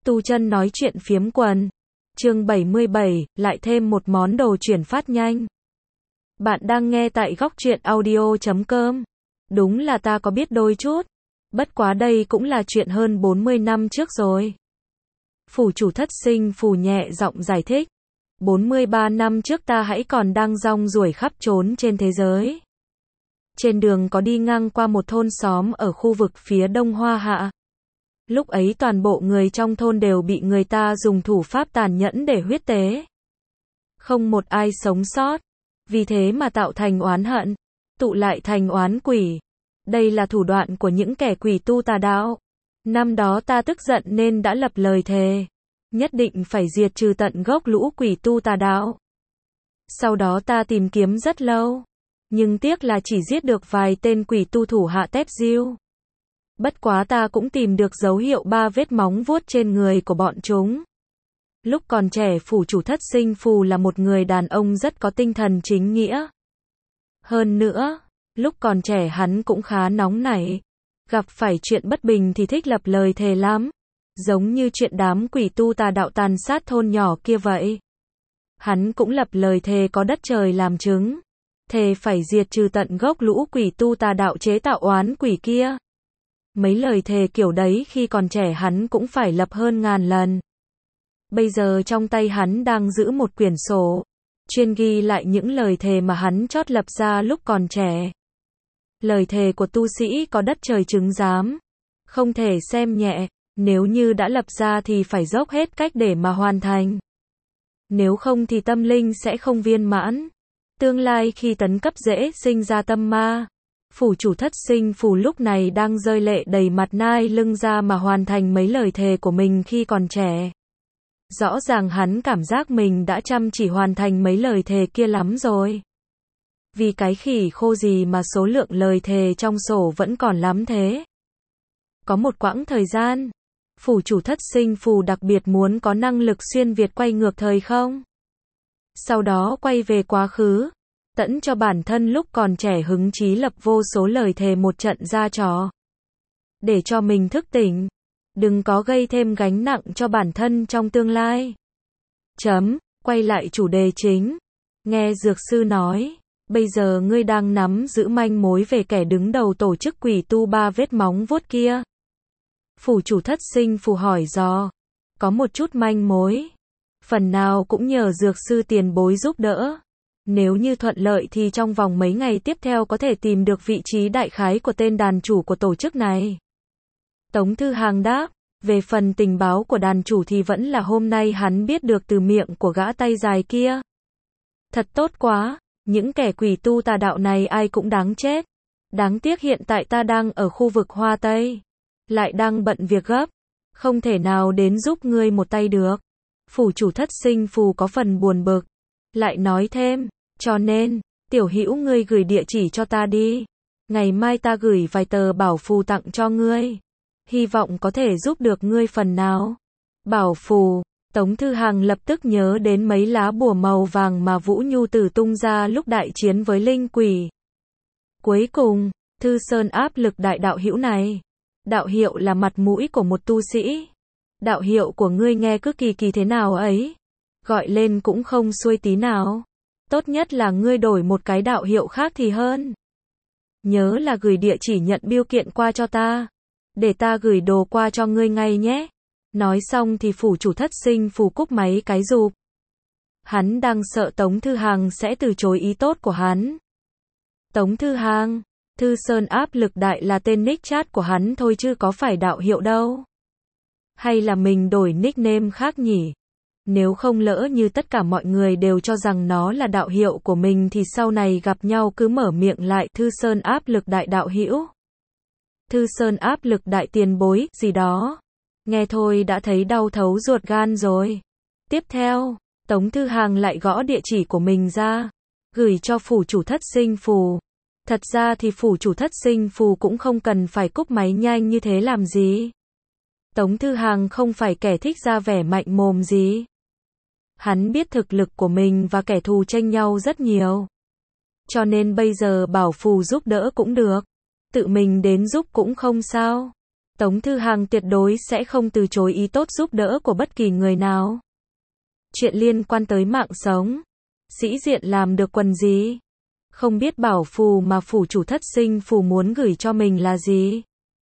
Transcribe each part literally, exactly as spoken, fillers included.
Tu chân nói chuyện phiếm quần. Chương bảy mươi bảy, lại thêm một món đồ chuyển phát nhanh. Bạn đang nghe tại góc truyện audio chấm com. Đúng là ta có biết đôi chút. Bất quá đây cũng là chuyện hơn bốn mươi năm trước rồi. Phủ chủ thất sinh phù nhẹ giọng giải thích. bốn mươi ba năm trước ta hãy còn đang rong ruổi khắp trốn trên thế giới. Trên đường có đi ngang qua một thôn xóm ở khu vực phía đông Hoa Hạ. Lúc ấy toàn bộ người trong thôn đều bị người ta dùng thủ pháp tàn nhẫn để huyết tế. Không một ai sống sót. Vì thế mà tạo thành oán hận, tụ lại thành oán quỷ. Đây là thủ đoạn của những kẻ quỷ tu tà đạo. Năm đó ta tức giận nên đã lập lời thề. Nhất định phải diệt trừ tận gốc lũ quỷ tu tà đạo. Sau đó ta tìm kiếm rất lâu. Nhưng tiếc là chỉ giết được vài tên quỷ tu thủ hạ tép diêu. Bất quá ta cũng tìm được dấu hiệu ba vết móng vuốt trên người của bọn chúng. Lúc còn trẻ phủ chủ thất sinh phù là một người đàn ông rất có tinh thần chính nghĩa. Hơn nữa, lúc còn trẻ hắn cũng khá nóng nảy. Gặp phải chuyện bất bình thì thích lập lời thề lắm. Giống như chuyện đám quỷ tu tà đạo tàn sát thôn nhỏ kia vậy. Hắn cũng lập lời thề có đất trời làm chứng. Thề phải diệt trừ tận gốc lũ quỷ tu tà đạo chế tạo oán quỷ kia. Mấy lời thề kiểu đấy khi còn trẻ hắn cũng phải lập hơn ngàn lần. Bây giờ trong tay hắn đang giữ một quyển sổ, chuyên ghi lại những lời thề mà hắn chót lập ra lúc còn trẻ. Lời thề của tu sĩ có đất trời chứng giám, không thể xem nhẹ, nếu như đã lập ra thì phải dốc hết cách để mà hoàn thành. Nếu không thì tâm linh sẽ không viên mãn. Tương lai khi tấn cấp dễ sinh ra tâm ma. Phủ chủ thất sinh phù lúc này đang rơi lệ đầy mặt nai lưng ra mà hoàn thành mấy lời thề của mình khi còn trẻ. Rõ ràng hắn cảm giác mình đã chăm chỉ hoàn thành mấy lời thề kia lắm rồi. Vì cái khỉ khô gì mà số lượng lời thề trong sổ vẫn còn lắm thế. Có một quãng thời gian, phủ chủ thất sinh phù đặc biệt muốn có năng lực xuyên Việt quay ngược thời không. Sau đó quay về quá khứ. Tẫn cho bản thân lúc còn trẻ hứng chí lập vô số lời thề một trận ra trò. Để cho mình thức tỉnh. Đừng có gây thêm gánh nặng cho bản thân trong tương lai. Chấm, quay lại chủ đề chính. Nghe dược sư nói, bây giờ ngươi đang nắm giữ manh mối về kẻ đứng đầu tổ chức quỷ tu ba vết móng vuốt kia. Phủ chủ thất sinh phù hỏi dò. Có một chút manh mối. Phần nào cũng nhờ dược sư tiền bối giúp đỡ. Nếu như thuận lợi thì trong vòng mấy ngày tiếp theo có thể tìm được vị trí đại khái của tên đàn chủ của tổ chức này. Tống Thư Hàng đáp, về phần tình báo của đàn chủ thì vẫn là hôm nay hắn biết được từ miệng của gã tay dài kia. Thật tốt quá, những kẻ quỷ tu tà đạo này ai cũng đáng chết. Đáng tiếc hiện tại ta đang ở khu vực Hoa Tây. Lại đang bận việc gấp, không thể nào đến giúp ngươi một tay được. Phủ chủ thất sinh phù có phần buồn bực. Lại nói thêm, cho nên, tiểu hữu ngươi gửi địa chỉ cho ta đi. Ngày mai ta gửi vài tờ bảo phù tặng cho ngươi. Hy vọng có thể giúp được ngươi phần nào. Bảo phù, Tống Thư Hàng lập tức nhớ đến mấy lá bùa màu vàng mà Vũ Nhu Tử tung ra lúc đại chiến với linh quỷ. Cuối cùng, Thư Sơn áp lực đại đạo hữu này. Đạo hiệu là mặt mũi của một tu sĩ. Đạo hiệu của ngươi nghe cứ kỳ kỳ thế nào ấy. Gọi lên cũng không xuôi tí nào. Tốt nhất là ngươi đổi một cái đạo hiệu khác thì hơn. Nhớ là gửi địa chỉ nhận bưu kiện qua cho ta. Để ta gửi đồ qua cho ngươi ngay nhé. Nói xong thì phủ chủ thất sinh phù cúp máy cái rụp. Hắn đang sợ Tống Thư Hàng sẽ từ chối ý tốt của hắn. Tống Thư Hàng, Thư Sơn áp lực đại là tên nick chat của hắn thôi chứ có phải đạo hiệu đâu. Hay là mình đổi nickname khác nhỉ? Nếu không lỡ như tất cả mọi người đều cho rằng nó là đạo hiệu của mình thì sau này gặp nhau cứ mở miệng lại Thư Sơn áp lực đại đạo hữu. Thư Sơn áp lực đại tiền bối, gì đó. Nghe thôi đã thấy đau thấu ruột gan rồi. Tiếp theo, Tống Thư Hàng lại gõ địa chỉ của mình ra. Gửi cho phủ chủ thất sinh phù. Thật ra thì phủ chủ thất sinh phù cũng không cần phải cúp máy nhanh như thế làm gì. Tống Thư Hàng không phải kẻ thích ra vẻ mạnh mồm gì. Hắn biết thực lực của mình và kẻ thù tranh nhau rất nhiều. Cho nên bây giờ bảo phù giúp đỡ cũng được. Tự mình đến giúp cũng không sao. Tống Thư Hằng tuyệt đối sẽ không từ chối ý tốt giúp đỡ của bất kỳ người nào. Chuyện liên quan tới mạng sống, sĩ diện làm được quần gì? Không biết bảo phù mà phủ chủ thất sinh phù muốn gửi cho mình là gì?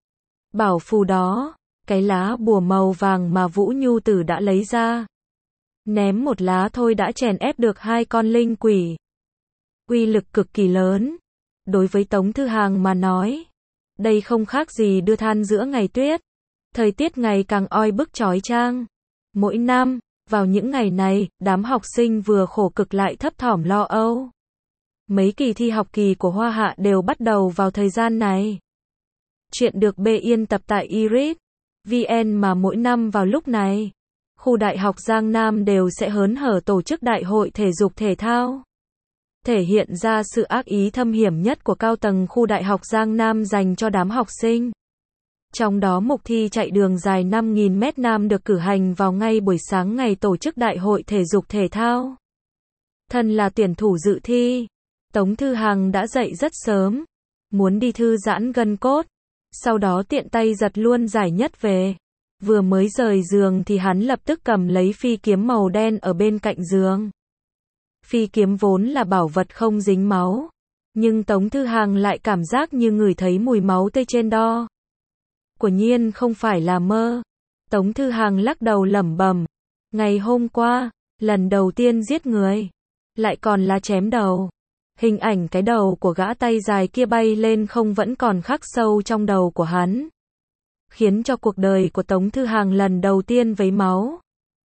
Bảo phù đó, cái lá bùa màu vàng mà Vũ Nhu Tử đã lấy ra. Ném một lá thôi đã chèn ép được hai con linh quỷ. Uy lực cực kỳ lớn. Đối với Tống Thư Hằng mà nói, đây không khác gì đưa than giữa ngày tuyết. Thời tiết ngày càng oi bức chói chang. Mỗi năm, vào những ngày này, đám học sinh vừa khổ cực lại thấp thỏm lo âu. Mấy kỳ thi học kỳ của Hoa Hạ đều bắt đầu vào thời gian này. Chuyện được biên tập tại iris chấm vn mà mỗi năm vào lúc này, khu Đại học Giang Nam đều sẽ hớn hở tổ chức đại hội thể dục thể thao. Thể hiện ra sự ác ý thâm hiểm nhất của cao tầng khu Đại học Giang Nam dành cho đám học sinh. Trong đó mục thi chạy đường dài năm nghìn mét nam được cử hành vào ngay buổi sáng ngày tổ chức đại hội thể dục thể thao. Thân là tuyển thủ dự thi, Tống Thư Hằng đã dậy rất sớm, muốn đi thư giãn gân cốt, sau đó tiện tay giật luôn giải nhất về. Vừa mới rời giường thì hắn lập tức cầm lấy phi kiếm màu đen ở bên cạnh giường. Phi kiếm vốn là bảo vật không dính máu, nhưng Tống Thư Hằng lại cảm giác như ngửi thấy mùi máu tươi trên đó. Quả nhiên không phải là mơ. Tống Thư Hằng lắc đầu lẩm bẩm, ngày hôm qua, lần đầu tiên giết người, lại còn là chém đầu. Hình ảnh cái đầu của gã tay dài kia bay lên không vẫn còn khắc sâu trong đầu của hắn, khiến cho cuộc đời của Tống Thư Hằng lần đầu tiên vấy máu.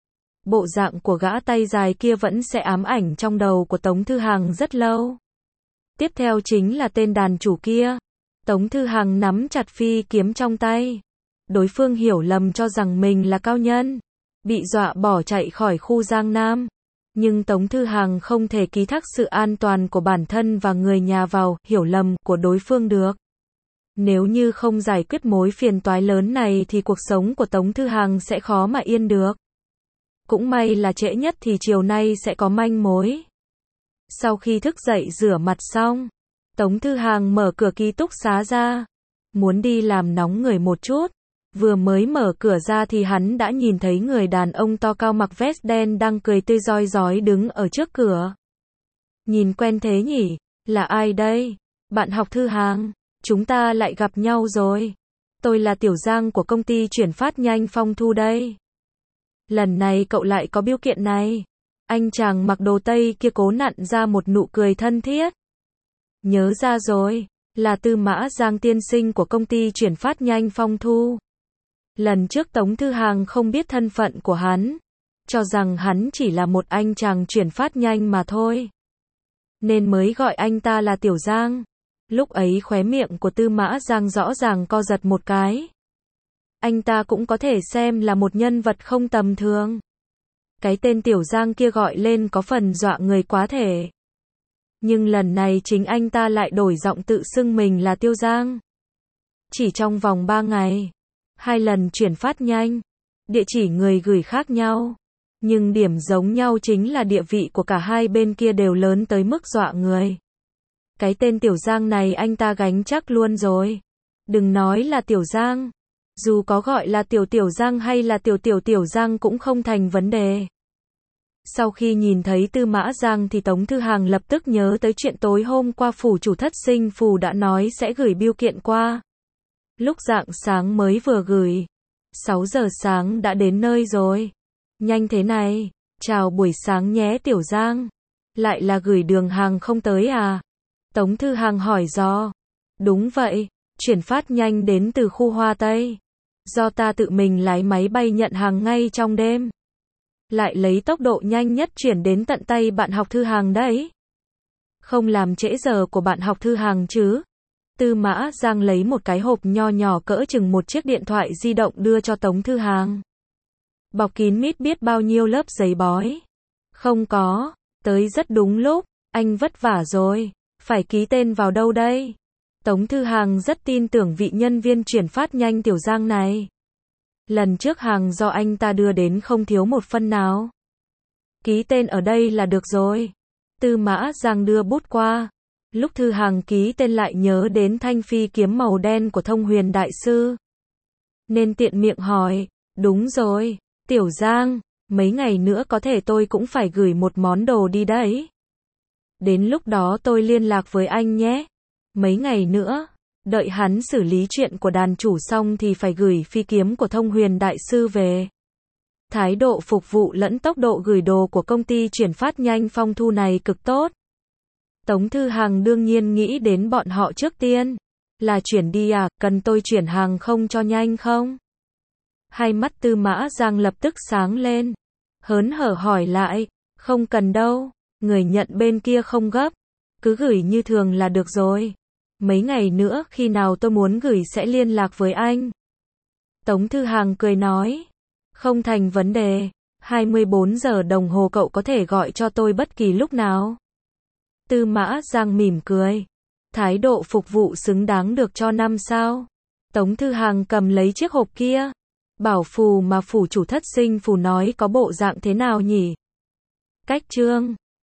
Bộ dạng của gã tay dài kia vẫn sẽ ám ảnh trong đầu của Tống Thư Hằng rất lâu. Tiếp theo chính là tên đàn chủ kia. Tống Thư Hằng nắm chặt phi kiếm trong tay. Đối phương hiểu lầm cho rằng mình là cao nhân, bị dọa bỏ chạy khỏi khu Giang Nam. Nhưng Tống Thư Hằng không thể ký thác sự an toàn của bản thân và người nhà vào hiểu lầm của đối phương được. Nếu như không giải quyết mối phiền toái lớn này thì cuộc sống của Tống Thư Hằng sẽ khó mà yên được. Cũng may là trễ nhất thì chiều nay sẽ có manh mối. Sau khi thức dậy rửa mặt xong, Tống Thư Hằng mở cửa ký túc xá ra, muốn đi làm nóng người một chút. Vừa mới mở cửa ra thì hắn đã nhìn thấy người đàn ông to cao mặc vest đen đang cười tươi rói rói đứng ở trước cửa. Nhìn quen thế nhỉ, là ai đây? Bạn học Thư Hằng, chúng ta lại gặp nhau rồi. Tôi là Tiểu Giang của công ty chuyển phát nhanh Phong Thu đây. Lần này cậu lại có bill kiện này. Anh chàng mặc đồ Tây kia cố nặn ra một nụ cười thân thiết. Nhớ ra rồi, là Tư Mã Giang tiên sinh của công ty chuyển phát nhanh Phong Thu. Lần trước Tống Thư Hằng không biết thân phận của hắn, cho rằng hắn chỉ là một anh chàng chuyển phát nhanh mà thôi, nên mới gọi anh ta là Tiểu Giang. Lúc ấy khóe miệng của Tư Mã Giang rõ ràng co giật một cái. Anh ta cũng có thể xem là một nhân vật không tầm thường. Cái tên Tiểu Giang kia gọi lên có phần dọa người quá thể. Nhưng lần này chính anh ta lại đổi giọng tự xưng mình là Tiêu Giang. Chỉ trong vòng ba ngày, hai lần chuyển phát nhanh, địa chỉ người gửi khác nhau, nhưng điểm giống nhau chính là địa vị của cả hai bên kia đều lớn tới mức dọa người. Cái tên Tiểu Giang này anh ta gánh chắc luôn rồi. Đừng nói là Tiểu Giang, dù có gọi là Tiểu Tiểu Giang hay là Tiểu Tiểu Tiểu Giang cũng không thành vấn đề. Sau khi nhìn thấy Tư Mã Giang thì Tống Thư Hằng lập tức nhớ tới chuyện tối hôm qua phủ chủ thất sinh phù đã nói sẽ gửi bill kiện qua. Lúc rạng sáng mới vừa gửi, sáu giờ sáng đã đến nơi rồi. Nhanh thế này, chào buổi sáng nhé Tiểu Giang. Lại là gửi đường hàng không tới à? Tống Thư Hằng hỏi do. Đúng vậy, chuyển phát nhanh đến từ khu Hoa Tây. Do ta tự mình lái máy bay nhận hàng ngay trong đêm. Lại lấy tốc độ nhanh nhất chuyển đến tận tay bạn học Thư Hằng đấy. Không làm trễ giờ của bạn học Thư Hằng chứ? Tư Mã Giang lấy một cái hộp nho nhỏ cỡ chừng một chiếc điện thoại di động đưa cho Tống Thư Hằng. Bọc kín mít biết bao nhiêu lớp giấy bói. Không có, tới rất đúng lúc, anh vất vả rồi, phải ký tên vào đâu đây? Tống Thư Hằng rất tin tưởng vị nhân viên chuyển phát nhanh Tiểu Giang này. Lần trước hàng do anh ta đưa đến không thiếu một phân nào. Ký tên ở đây là được rồi. Tư Mã Giang đưa bút qua. Lúc Thư Hằng ký tên lại nhớ đến thanh phi kiếm màu đen của Thông Huyền Đại Sư. nên tiện miệng hỏi, đúng rồi, Tiểu Giang, mấy ngày nữa có thể tôi cũng phải gửi một món đồ đi đấy. Đến lúc đó tôi liên lạc với anh nhé. Mấy ngày nữa, đợi hắn xử lý chuyện của đàn chủ xong thì phải gửi phi kiếm của Thông Huyền Đại Sư về. Thái độ phục vụ lẫn tốc độ gửi đồ của công ty chuyển phát nhanh Phong Thu này cực tốt. Tống Thư Hằng đương nhiên nghĩ đến bọn họ trước tiên. Là chuyển đi à, cần tôi chuyển hàng không cho nhanh không? Hai mắt Tư Mã Giang lập tức sáng lên. Hớn hở hỏi lại, không cần đâu, người nhận bên kia không gấp. Cứ gửi như thường là được rồi. Mấy ngày nữa khi nào tôi muốn gửi sẽ liên lạc với anh. Tống Thư Hằng cười nói, không thành vấn đề, hai mươi bốn giờ đồng hồ cậu có thể gọi cho tôi bất kỳ lúc nào. Tư Mã Giang mỉm cười, thái độ phục vụ xứng đáng được cho năm sao. Tống Thư Hằng cầm lấy chiếc hộp kia, bảo phù mà phủ chủ thất sinh phù nói có bộ dạng thế nào nhỉ? Cách chương